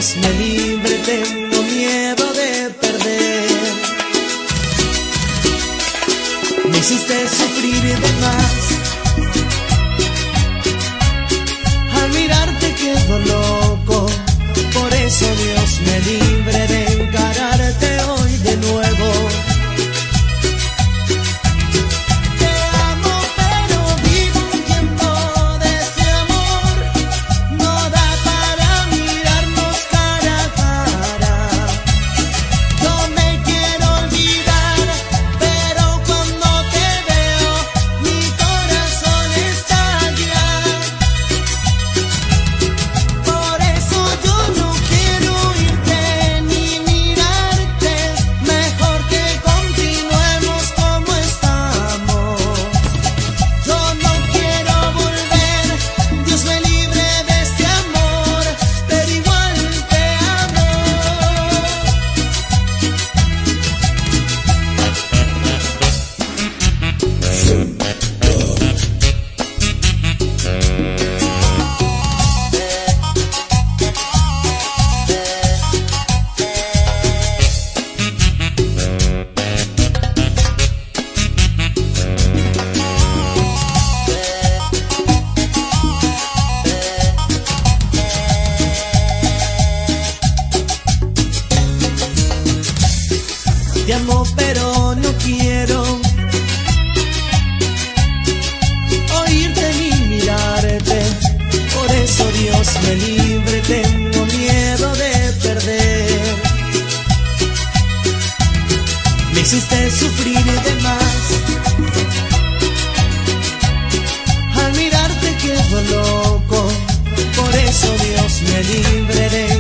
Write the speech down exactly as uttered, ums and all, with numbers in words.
Dios me libre, tengo miedo de perder. Me hiciste sufrir de más, al mirarte quedo loco. Por eso Dios me libre de encararte hoy de nuevo. Te amo pero no quiero oírte ni mirarte. Por eso Dios me libre, tengo miedo de perder. Me hiciste sufrir de más, al mirarte quedo loco. Por eso Dios me libre de